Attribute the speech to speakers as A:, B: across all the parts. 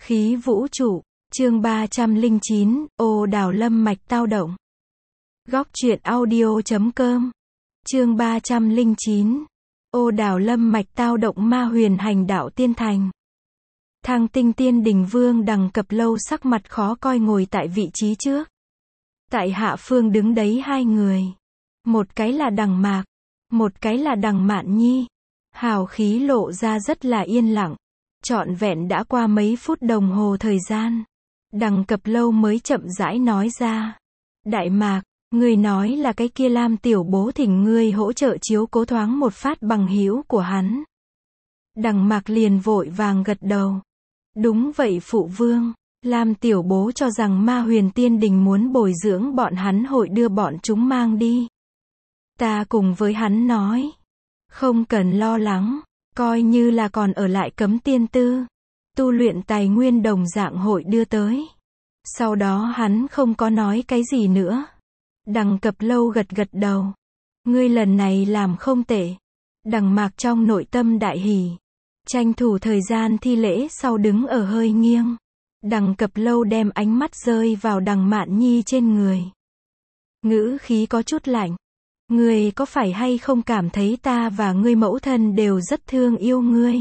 A: Khí vũ trụ, chương 309, ô đào lâm mạch tao động. Góc truyện audio.com. Chương 309. Ô đào lâm mạch tao động ma huyền hành đạo tiên thành. Thang Tinh Tiên Đình Vương Đằng Cập Lâu sắc mặt khó coi ngồi tại vị trí trước. Tại hạ phương đứng đấy hai người. Một cái là Đằng Mạc, một cái là Đằng Mạn Nhi. Hào khí lộ ra rất là yên lặng. Trọn vẹn đã qua mấy phút đồng hồ thời gian. Đằng Cập Lâu mới chậm rãi nói ra. Đại Mạc, ngươi nói là cái kia Lam tiểu bố thỉnh ngươi hỗ trợ chiếu cố thoáng một phát bằng hữu của hắn. Đằng Mạc liền vội vàng gật đầu. Đúng vậy phụ vương, Lam tiểu bố cho rằng ma huyền tiên đình muốn bồi dưỡng bọn hắn hội đưa bọn chúng mang đi. Ta cùng với hắn nói. Không cần lo lắng. Coi như là còn ở lại Cấm Tiên Tư. Tu luyện tài nguyên đồng dạng hội đưa tới. Sau đó hắn không có nói cái gì nữa. Đằng Cập Lâu gật gật đầu. Ngươi lần này làm không tệ. Đằng Mạc trong nội tâm đại hỉ. Tranh thủ thời gian thi lễ sau đứng ở hơi nghiêng. Đằng Cập Lâu đem ánh mắt rơi vào Đằng Mạn Nhi trên người. Ngữ khí có chút lạnh. Ngươi có phải hay không cảm thấy ta và ngươi mẫu thân đều rất thương yêu ngươi?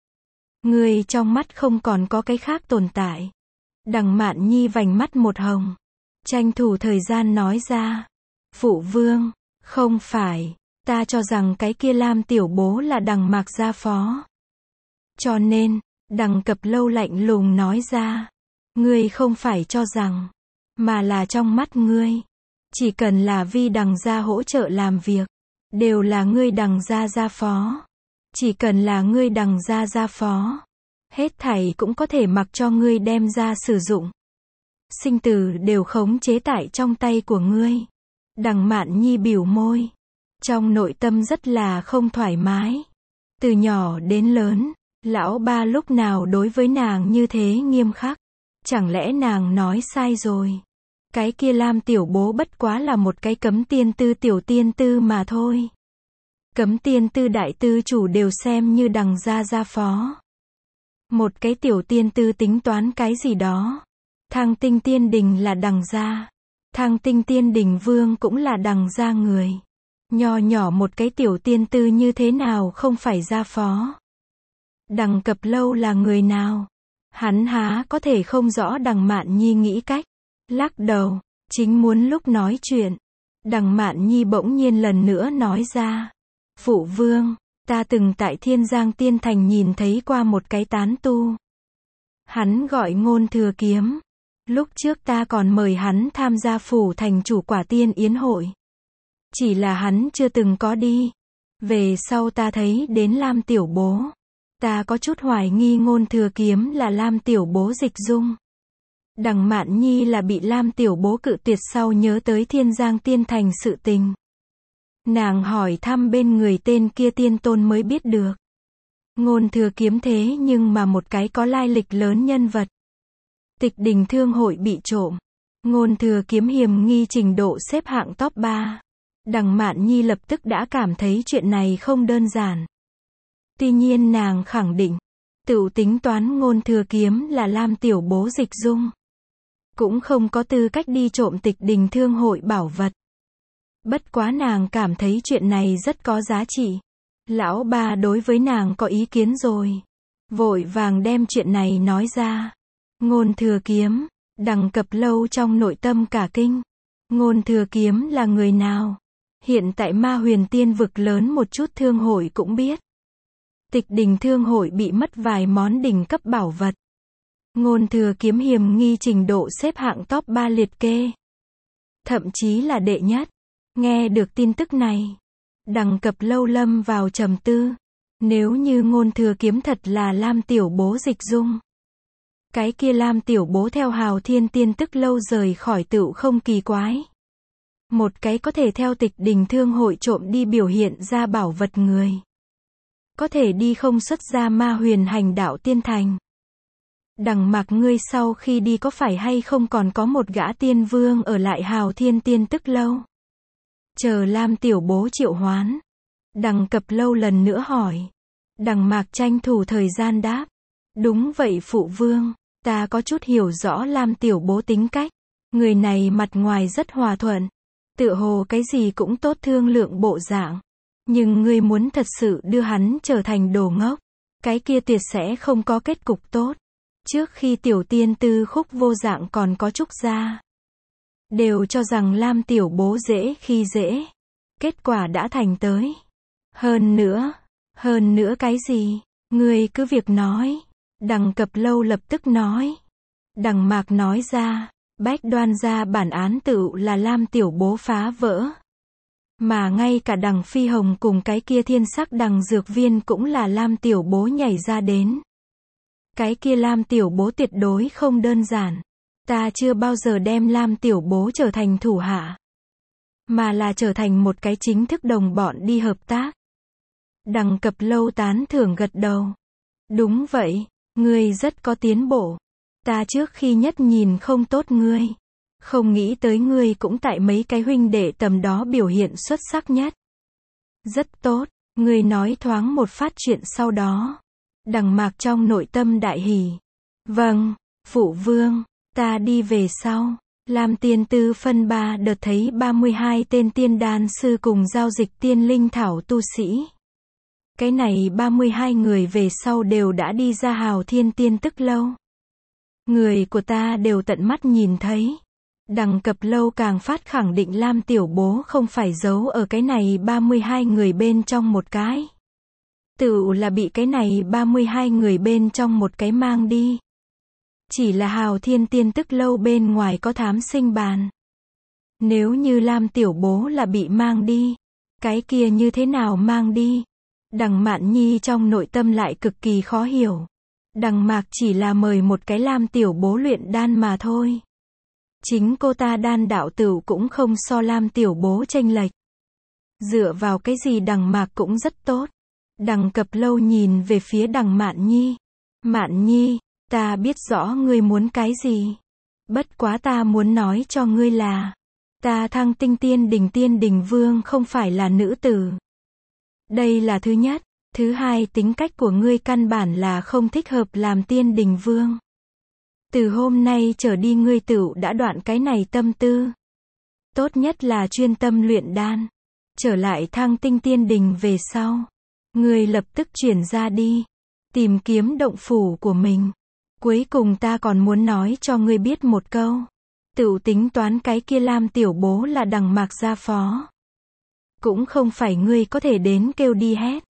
A: Ngươi trong mắt không còn có cái khác tồn tại. Đằng Mạn Nhi vành mắt một hồng. Tranh thủ thời gian nói ra. Phụ vương, không phải, ta cho rằng cái kia Lam tiểu bố là Đằng Mạc gia phó. Cho nên, Đằng Cập Lâu lạnh lùng nói ra. Ngươi không phải cho rằng, mà là trong mắt ngươi. Chỉ cần là vi Đằng gia hỗ trợ làm việc, đều là ngươi Đằng gia gia phó. Chỉ cần là ngươi Đằng gia gia phó, hết thảy cũng có thể mặc cho ngươi đem ra sử dụng. Sinh tử đều khống chế tại trong tay của ngươi. Đằng Mạn Nhi biểu môi. Trong nội tâm rất là không thoải mái. Từ nhỏ đến lớn, lão ba lúc nào đối với nàng như thế nghiêm khắc. Chẳng lẽ nàng nói sai rồi? Cái kia Lam tiểu bố bất quá là một cái Cấm Tiên Tư tiểu tiên tư mà thôi. Cấm Tiên Tư đại tư chủ đều xem như Đằng gia gia phó. Một cái tiểu tiên tư tính toán cái gì đó. Thang Tinh Tiên Đình là Đằng gia. Thang Tinh Tiên Đình Vương cũng là Đằng gia người. Nho nhỏ một cái tiểu tiên tư như thế nào không phải gia phó. Đằng Cập Lâu là người nào? Hắn há có thể không rõ Đằng Mạn Nhi nghĩ cách. Lắc đầu, chính muốn lúc nói chuyện. Đằng Mạn Nhi bỗng nhiên lần nữa nói ra. Phụ vương, ta từng tại Thiên Giang Tiên Thành nhìn thấy qua một cái tán tu. Hắn gọi Ngôn Thừa Kiếm. Lúc trước ta còn mời hắn tham gia phủ thành chủ quả tiên yến hội. Chỉ là hắn chưa từng có đi. Về sau ta thấy đến Lam tiểu bố. Ta có chút hoài nghi Ngôn Thừa Kiếm là Lam tiểu bố dịch dung. Đằng Mạn Nhi là bị Lam tiểu bố cự tuyệt sau nhớ tới Thiên Giang Tiên Thành sự tình. Nàng hỏi thăm bên người tên kia tiên tôn mới biết được. Ngôn Thừa Kiếm thế nhưng mà một cái có lai lịch lớn nhân vật. Tịch Đình Thương hội bị trộm. Ngôn Thừa Kiếm hiểm nghi trình độ xếp hạng top 3. Đằng Mạn Nhi lập tức đã cảm thấy chuyện này không đơn giản. Tuy nhiên nàng khẳng định, tự tính toán Ngôn Thừa Kiếm là Lam tiểu bố dịch dung. Cũng không có tư cách đi trộm Tịch Đình Thương hội bảo vật. Bất quá nàng cảm thấy chuyện này rất có giá trị. Lão ba đối với nàng có ý kiến rồi. Vội vàng đem chuyện này nói ra. Ngôn Thừa Kiếm, Đằng Cập Lâu trong nội tâm cả kinh. Ngôn Thừa Kiếm là người nào? Hiện tại ma huyền tiên vực lớn một chút thương hội cũng biết. Tịch Đình Thương hội bị mất vài món đỉnh cấp bảo vật. Ngôn Thừa Kiếm hiểm nghi trình độ xếp hạng top 3 liệt kê. Thậm chí là đệ nhất. Nghe được tin tức này, Đằng Cập Lâu lâm vào trầm tư. Nếu như Ngôn Thừa Kiếm thật là Lam tiểu bố dịch dung. Cái kia Lam tiểu bố theo Hào Thiên Tiên Tức Lâu rời khỏi tựu không kỳ quái. Một cái có thể theo Tịch Đình Thương hội trộm đi biểu hiện ra bảo vật người. Có thể đi không xuất ra ma huyền hành đạo tiên thành. Đằng Mạc ngươi sau khi đi có phải hay không còn có một gã tiên vương ở lại Hào Thiên Tiên Tức Lâu? Chờ Lam tiểu bố triệu hoán. Đằng Cập Lâu lần nữa hỏi. Đằng Mạc tranh thủ thời gian đáp. Đúng vậy phụ vương. Ta có chút hiểu rõ Lam tiểu bố tính cách. Người này mặt ngoài rất hòa thuận. Tựa hồ cái gì cũng tốt thương lượng bộ dạng. Nhưng ngươi muốn thật sự đưa hắn trở thành đồ ngốc. Cái kia tuyệt sẽ không có kết cục tốt. Trước khi tiểu tiên tư Khúc Vô Dạng còn có Trúc Gia. Đều cho rằng Lam tiểu bố dễ khi dễ. Kết quả đã thành tới. Hơn nữa cái gì? Ngươi cứ việc nói. Đằng Cập Lâu lập tức nói. Đằng Mạc nói ra. Bách Đoan gia bản án tựu là Lam tiểu bố phá vỡ. Mà ngay cả đằng Phi Hồng cùng cái kia thiên sắc đằng Dược Viên cũng là Lam tiểu bố nhảy ra đến. Cái kia Lam tiểu bố tuyệt đối không đơn giản. Ta chưa bao giờ đem Lam tiểu bố trở thành thủ hạ. Mà là trở thành một cái chính thức đồng bọn đi hợp tác. Đằng Cập Lâu tán thưởng gật đầu. Đúng vậy, ngươi rất có tiến bộ. Ta trước khi nhất nhìn không tốt ngươi. Không nghĩ tới ngươi cũng tại mấy cái huynh đệ tầm đó biểu hiện xuất sắc nhất. Rất tốt, ngươi nói thoáng một phát chuyện sau đó. Đằng Mạc trong nội tâm đại hỉ. Vâng, phụ vương, ta đi về sau. Lam tiên tư phân 3 đợt thấy 32 tên tiên đan sư cùng giao dịch tiên linh thảo tu sĩ. Cái này 32 người về sau đều đã đi ra Hào Thiên Tiên Tức Lâu. Người của ta đều tận mắt nhìn thấy. Đằng Cập Lâu càng phát khẳng định Lam tiểu bố không phải giấu ở cái này 32 người bên trong một cái. Tựu là bị cái này 32 người bên trong một cái mang đi. Chỉ là Hào Thiên Tiên Tức Lâu bên ngoài có thám sinh bàn. Nếu như Lam tiểu bố là bị mang đi, cái kia như thế nào mang đi? Đằng Mạn Nhi trong nội tâm lại cực kỳ khó hiểu. Đằng Mạc chỉ là mời một cái Lam tiểu bố luyện đan mà thôi. Chính cô ta đan đạo tửu cũng không so Lam tiểu bố chênh lệch. Dựa vào cái gì đằng Mạc cũng rất tốt. Đằng Cập Lâu nhìn về phía đằng Mạn Nhi. Mạn Nhi, ta biết rõ ngươi muốn cái gì. Bất quá ta muốn nói cho ngươi là, ta Thăng Tinh Tiên Đình Vương không phải là nữ tử. Đây là thứ nhất. Thứ hai, tính cách của ngươi căn bản là không thích hợp làm Tiên Đình Vương. Từ hôm nay trở đi ngươi tựu đã đoạn cái này tâm tư. Tốt nhất là chuyên tâm luyện đan. Trở lại Thăng Tinh Tiên Đình về sau. Ngươi lập tức chuyển ra đi. Tìm kiếm động phủ của mình. Cuối cùng ta còn muốn nói cho ngươi biết một câu. Tựu tính toán cái kia Lam tiểu bố là đằng Mạc gia phó. Cũng không phải ngươi có thể đến kêu đi hét.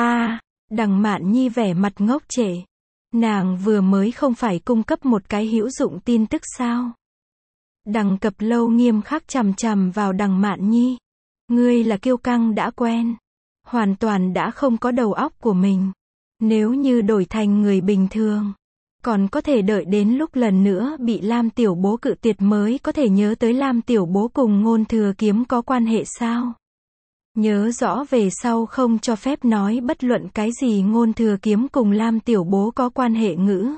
A: Đằng Mạn Nhi vẻ mặt ngốc trệ. Nàng vừa mới không phải cung cấp một cái hữu dụng tin tức sao? Đằng Cập Lâu nghiêm khắc chằm chằm vào đằng Mạn Nhi. Ngươi là kiêu căng đã quen. Hoàn toàn đã không có đầu óc của mình. Nếu như đổi thành người bình thường, còn có thể đợi đến lúc lần nữa bị Lam tiểu bố cự tuyệt mới có thể nhớ tới Lam tiểu bố cùng Ngôn Thừa Kiếm có quan hệ sao? Nhớ rõ về sau không cho phép nói bất luận cái gì Ngôn Thừa Kiếm cùng Lam tiểu bố có quan hệ ngữ.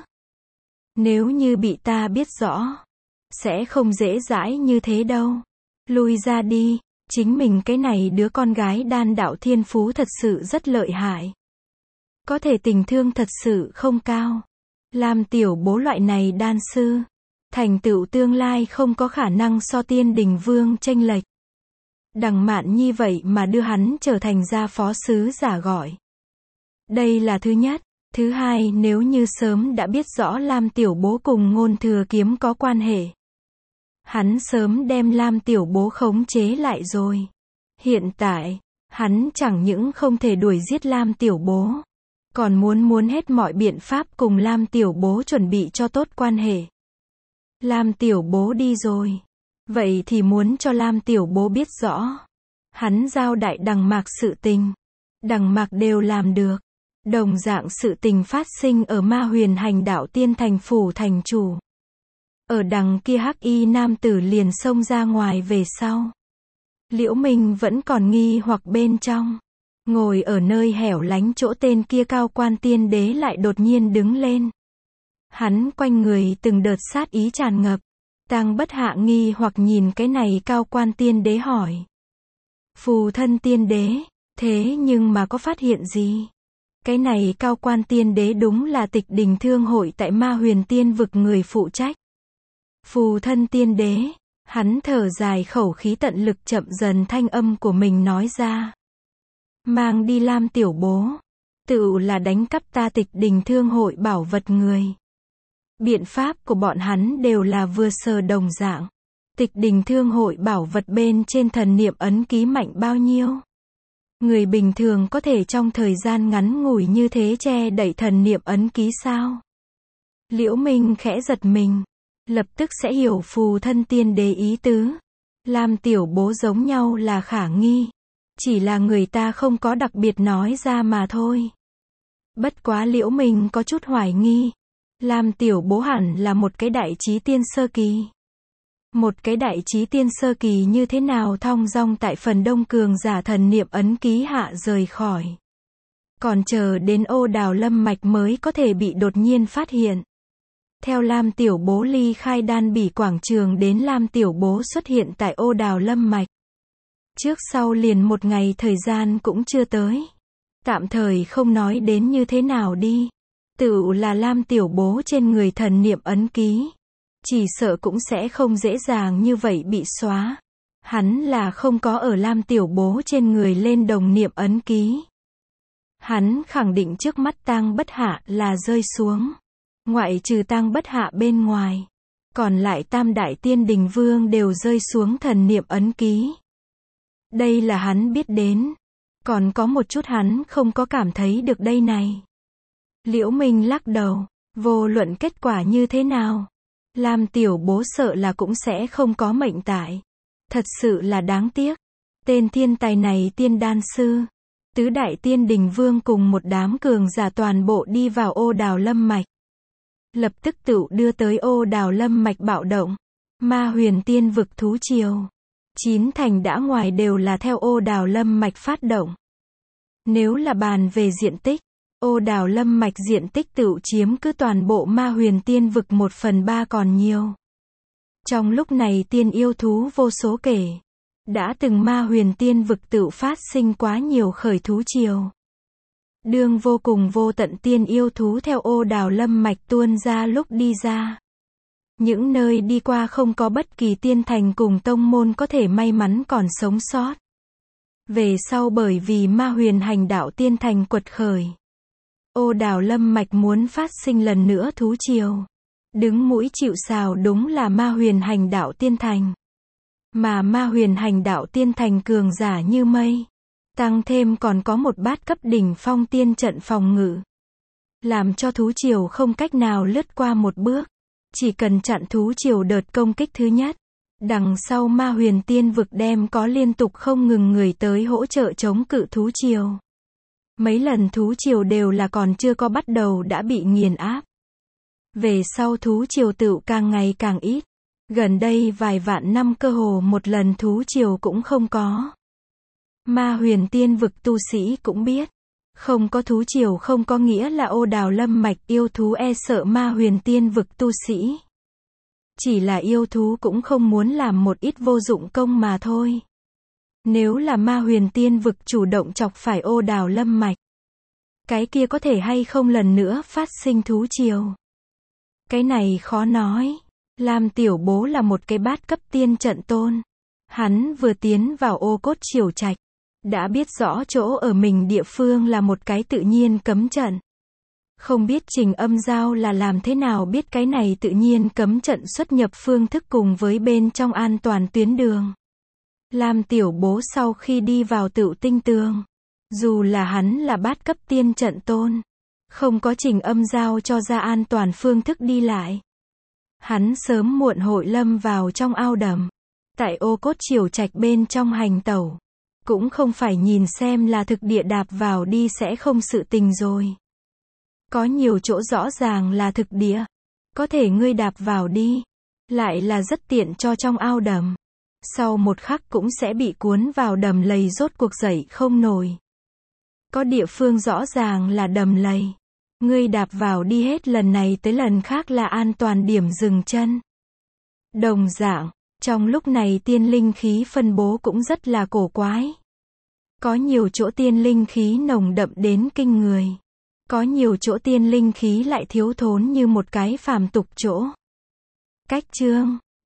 A: Nếu như bị ta biết rõ, sẽ không dễ dãi như thế đâu. Lui ra đi, chính mình cái này đứa con gái đan đạo thiên phú thật sự rất lợi hại. Có thể tình thương thật sự không cao. Lam tiểu bố loại này đan sư, thành tựu tương lai không có khả năng so Tiên Đình Vương chênh lệch. Đằng Mạn Nhi vậy mà đưa hắn trở thành gia phó sứ giả gọi. Đây là thứ nhất. Thứ hai, nếu như sớm đã biết rõ Lam tiểu bố cùng Ngôn Thừa Kiếm có quan hệ, hắn sớm đem Lam tiểu bố khống chế lại rồi. Hiện tại, hắn chẳng những không thể đuổi giết Lam tiểu bố, còn muốn hết mọi biện pháp cùng Lam tiểu bố chuẩn bị cho tốt quan hệ. Lam tiểu bố đi rồi. Vậy thì muốn cho Lam tiểu bố biết rõ. Hắn giao đại đằng Mạc sự tình. Đằng Mạc đều làm được. Đồng dạng sự tình phát sinh ở Ma Huyền Hành Đạo Tiên thành phủ thành chủ. Ở đằng kia hắc y nam tử liền xông ra ngoài về sau. Liễu Minh vẫn còn nghi hoặc bên trong. Ngồi ở nơi hẻo lánh chỗ tên kia cao quan tiên đế lại đột nhiên đứng lên. Hắn quanh người từng đợt sát ý tràn ngập. Tang Bất Hạ nghi hoặc nhìn cái này cao quan tiên đế hỏi. Phù thân tiên đế, thế nhưng mà có phát hiện gì? Cái này Cao Quan Tiên Đế đúng là Tịch Đình Thương hội tại Ma Huyền Tiên vực người phụ trách. Phù thân Tiên Đế, hắn thở dài khẩu khí tận lực chậm dần thanh âm của mình nói ra. Mang đi Lam tiểu bố, tựu là đánh cắp ta Tịch Đình Thương hội bảo vật người. Biện pháp của bọn hắn đều là vừa sờ đồng dạng. Tịch Đình Thương hội bảo vật bên trên thần niệm ấn ký mạnh bao nhiêu? Người bình thường có thể trong thời gian ngắn ngủi như thế che đậy thần niệm ấn ký sao? Liễu Minh khẽ giật mình, lập tức sẽ hiểu phù thân Tiên Đế ý tứ. Lam tiểu bố giống nhau là khả nghi, chỉ là người ta không có đặc biệt nói ra mà thôi. Bất quá Liễu Minh có chút hoài nghi, Lam tiểu bố hẳn là một cái đại trí tiên sơ kỳ. Một cái đại trí tiên sơ kỳ như thế nào thong dong tại phần đông cường giả thần niệm ấn ký hạ rời khỏi. Còn chờ đến Ô Đào Lâm mạch mới có thể bị đột nhiên phát hiện. Theo Lam tiểu bố ly khai Đan Bỉ quảng trường đến Lam tiểu bố xuất hiện tại Ô Đào Lâm mạch. Trước sau liền một ngày thời gian cũng chưa tới. Tạm thời không nói đến như thế nào đi. Tựu là Lam tiểu bố trên người thần niệm ấn ký. Chỉ sợ cũng sẽ không dễ dàng như vậy bị xóa. Hắn là không có ở Lam tiểu bố trên người lên đồng niệm ấn ký. Hắn khẳng định trước mắt Tang Bất Hạ là rơi xuống. Ngoại trừ Tang Bất Hạ bên ngoài. Còn lại Tam Đại Tiên Đình Vương đều rơi xuống thần niệm ấn ký. Đây là hắn biết đến. Còn có một chút hắn không có cảm thấy được đây này. Liễu Minh lắc đầu. Vô luận kết quả như thế nào. Lam tiểu bố sợ là cũng sẽ không có mệnh tại. Thật sự là đáng tiếc. Tên thiên tài này tiên đan sư. Tứ Đại Tiên Đình Vương cùng một đám cường giả toàn bộ đi vào Ô Đào Lâm mạch. Lập tức tựu đưa tới Ô Đào Lâm mạch bạo động. Ma Huyền Tiên vực thú triều. 9 thành đã ngoài đều là theo Ô Đào Lâm mạch phát động. Nếu là bàn về diện tích, Ô Đào Lâm mạch diện tích tựu chiếm cứ toàn bộ Ma Huyền Tiên vực 1/3 còn nhiều. Trong lúc này tiên yêu thú vô số kể. Đã từng Ma Huyền Tiên vực tựu phát sinh quá nhiều khởi thú triều. Đương vô cùng vô tận tiên yêu thú theo Ô Đào Lâm mạch tuôn ra lúc đi ra. Những nơi đi qua không có bất kỳ tiên thành cùng tông môn có thể may mắn còn sống sót. Về sau bởi vì Ma Huyền Hành Đạo tiên thành quật khởi. Ô Đào Lâm mạch muốn phát sinh lần nữa thú triều. Đứng mũi chịu sào đúng là Ma Huyền Hành Đạo tiên thành. Mà Ma Huyền Hành Đạo tiên thành cường giả như mây. Tăng thêm còn có một bát cấp đỉnh phong tiên trận phòng ngự. Làm cho thú triều không cách nào lướt qua một bước. Chỉ cần chặn thú triều đợt công kích thứ nhất. Đằng sau Ma Huyền Tiên vực đem có liên tục không ngừng người tới hỗ trợ chống cự thú triều. Mấy lần thú triều đều là còn chưa có bắt đầu đã bị nghiền áp. Về sau thú triều tựu càng ngày càng ít. Gần đây vài vạn năm cơ hồ một lần thú triều cũng không có. Ma Huyền Tiên vực tu sĩ cũng biết. Không có thú triều không có nghĩa là Ô Đào Lâm mạch yêu thú e sợ Ma Huyền Tiên vực tu sĩ. Chỉ là yêu thú cũng không muốn làm một ít vô dụng công mà thôi. Nếu là Ma Huyền Tiên vực chủ động chọc phải Ô Đào Lâm mạch. Cái kia có thể hay không lần nữa phát sinh thú triều. Cái này khó nói. Lam tiểu bố là một cái bát cấp tiên trận tôn. Hắn vừa tiến vào Ô Cốt Triều Trạch. Đã biết rõ chỗ ở mình địa phương là một cái tự nhiên cấm trận. Không biết Trình Âm Giao là làm thế nào biết cái này tự nhiên cấm trận xuất nhập phương thức cùng với bên trong an toàn tuyến đường. Lam tiểu bố sau khi đi vào Tựu Tinh Tường. Dù là hắn là bát cấp tiên trận tôn. Không có Trình Âm Giao cho ra an toàn phương thức đi lại. Hắn sớm muộn hội lâm vào trong ao đầm. Tại Ô Cốt Triều Trạch bên trong hành tẩu. Cũng không phải nhìn xem là thực địa đạp vào đi sẽ không sự tình rồi. Có nhiều chỗ rõ ràng là thực địa. Có thể ngươi đạp vào đi. Lại là rất tiện cho trong ao đầm. Sau một khắc cũng sẽ bị cuốn vào đầm lầy rốt cuộc dậy không nổi. Có địa phương rõ ràng là đầm lầy. Ngươi đạp vào đi hết lần này tới lần khác là an toàn điểm dừng chân. Đồng dạng, trong lúc này tiên linh khí phân bố cũng rất là cổ quái. Có nhiều chỗ tiên linh khí nồng đậm đến kinh người. Có nhiều chỗ tiên linh khí lại thiếu thốn như một cái phàm tục chỗ. Cách chương